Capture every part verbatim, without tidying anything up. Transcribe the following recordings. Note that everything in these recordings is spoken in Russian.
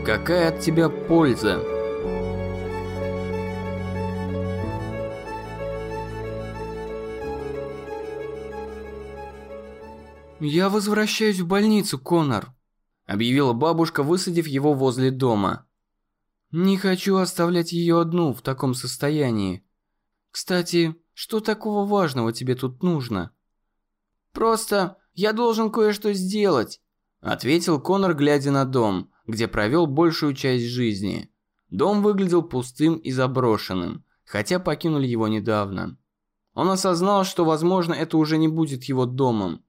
Какая от тебя польза? «Я возвращаюсь в больницу, Конор», – объявила бабушка, высадив его возле дома. «Не хочу оставлять ее одну в таком состоянии. Кстати, что такого важного тебе тут нужно?» «Просто я должен кое-что сделать», – ответил Конор, глядя на дом, где провел большую часть жизни. Дом выглядел пустым и заброшенным, хотя покинули его недавно. Он осознал, что, возможно, это уже не будет его домом.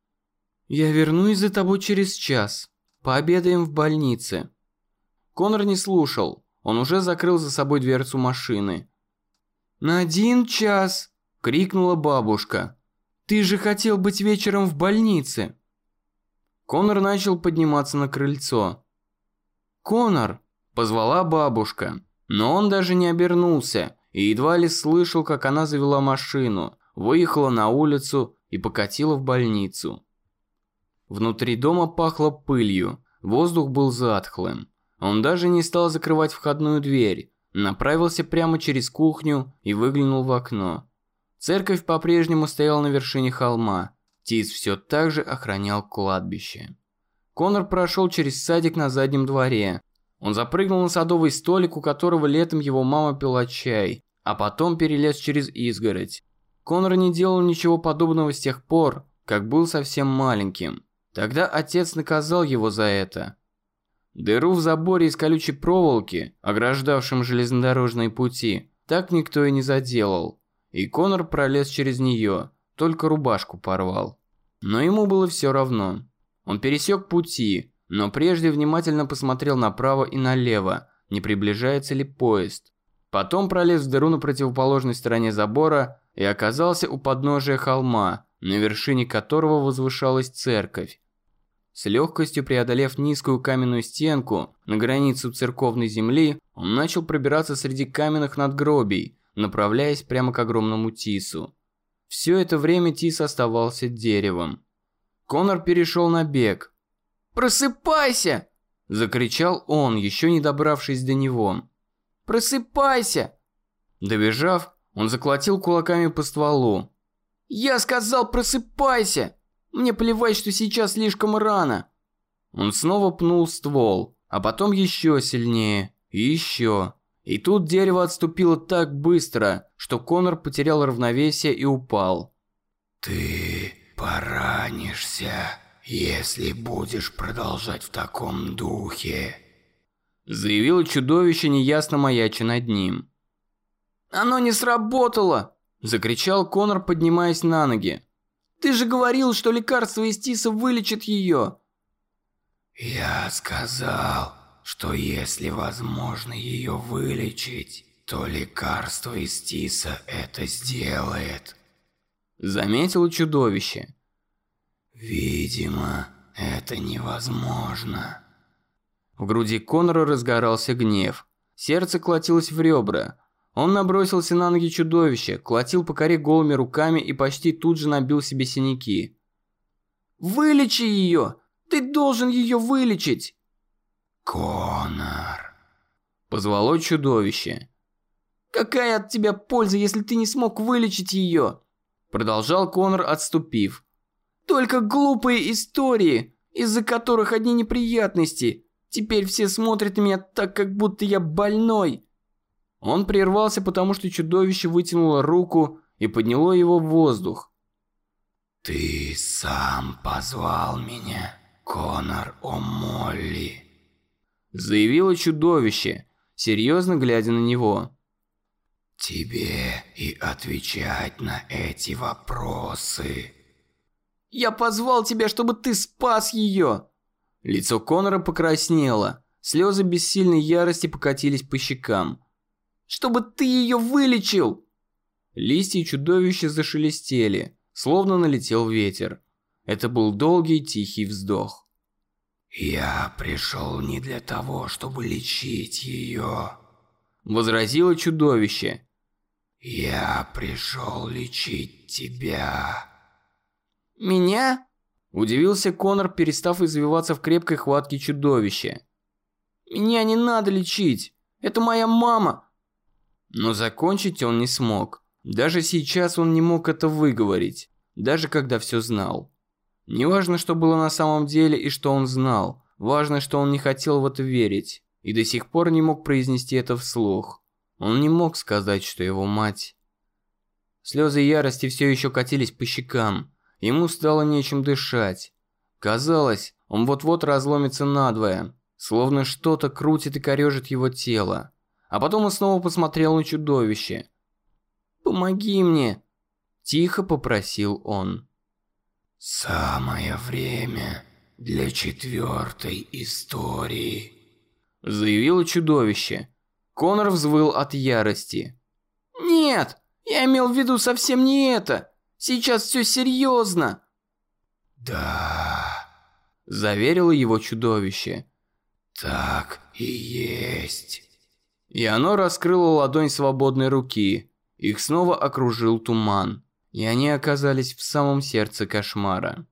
«Я вернусь за тобой через час. Пообедаем в больнице». Конор не слушал. Он уже закрыл за собой дверцу машины. «На один час!» – крикнула бабушка. «Ты же хотел быть вечером в больнице!» Конор начал подниматься на крыльцо. «Конор!» – позвала бабушка. Но он даже не обернулся и едва ли слышал, как она завела машину, выехала на улицу и покатила в больницу. Внутри дома пахло пылью, воздух был затхлым. Он даже не стал закрывать входную дверь, направился прямо через кухню и выглянул в окно. Церковь по-прежнему стояла на вершине холма. Тис все так же охранял кладбище. Конор прошел через садик на заднем дворе. Он запрыгнул на садовый столик, у которого летом его мама пила чай, а потом перелез через изгородь. Конор не делал ничего подобного с тех пор, как был совсем маленьким. Тогда отец наказал его за это. Дыру в заборе из колючей проволоки, ограждавшем железнодорожные пути, так никто и не заделал. И Конор пролез через нее, только рубашку порвал. Но ему было все равно. Он пересек пути, но прежде внимательно посмотрел направо и налево, не приближается ли поезд. Потом пролез в дыру на противоположной стороне забора и оказался у подножия холма, на вершине которого возвышалась церковь. С легкостью преодолев низкую каменную стенку на границу церковной земли, он начал пробираться среди каменных надгробий, направляясь прямо к огромному тису. Все это время тис оставался деревом. Конор перешел на бег. «Просыпайся!» – закричал он, еще не добравшись до него. «Просыпайся!» Добежав, он заколотил кулаками по стволу. «Я сказал, просыпайся! Мне плевать, что сейчас слишком рано!» Он снова пнул ствол, а потом еще сильнее, и еще. И тут дерево отступило так быстро, что Конор потерял равновесие и упал. «Ты поранишься, если будешь продолжать в таком духе», заявило чудовище, неясно маяча над ним. «Оно не сработало!» – закричал Конор, поднимаясь на ноги. «Ты же говорил, что лекарство из тиса вылечит ее!» «Я сказал, что если возможно ее вылечить, то лекарство из тиса это сделает», заметило чудовище. «Видимо, это невозможно». В груди Конора разгорался гнев. Сердце колотилось в ребра. Он набросился на ноги чудовища, колотил по коре голыми руками и почти тут же набил себе синяки. «Вылечи ее! Ты должен ее вылечить!» «Конор!» – позвало чудовище. «Какая от тебя польза, если ты не смог вылечить ее?» – продолжал Конор, отступив. «Только глупые истории, из-за которых одни неприятности. Теперь все смотрят на меня так, как будто я больной». Он прервался, потому что чудовище вытянуло руку и подняло его в воздух. «Ты сам позвал меня, Конор О'Молли», заявило чудовище, серьезно глядя на него. «Тебе и отвечать на эти вопросы». «Я позвал тебя, чтобы ты спас ее!» Лицо Конора покраснело, слезы бессильной ярости покатились по щекам. «Чтобы ты ее вылечил!» Листья чудовища зашелестели, словно налетел ветер. Это был долгий тихий вздох. «Я пришел не для того, чтобы лечить ее», возразило чудовище. «Я пришел лечить тебя». «Меня?» Удивился Конор, перестав извиваться в крепкой хватке чудовища. Меня не надо лечить. Это моя мама. Но закончить он не смог. Даже сейчас он не мог это выговорить, даже когда все знал. Неважно, что было на самом деле и что он знал. Важно, что он не хотел в это верить. И до сих пор не мог произнести это вслух. Он не мог сказать, что его мать... Слезы ярости все еще катились по щекам. Ему стало нечем дышать. Казалось, он вот-вот разломится надвое. Словно что-то крутит и корежит его тело. А потом он снова посмотрел на чудовище. «Помоги мне!» – тихо попросил он. «Самое время для четвертой истории», – заявило чудовище. Конор взвыл от ярости. «Нет, я имел в виду совсем не это. Сейчас все серьезно». «Да», – заверило его чудовище. «Так и есть». И оно раскрыло ладонь свободной руки. Их снова окружил туман. И они оказались в самом сердце кошмара.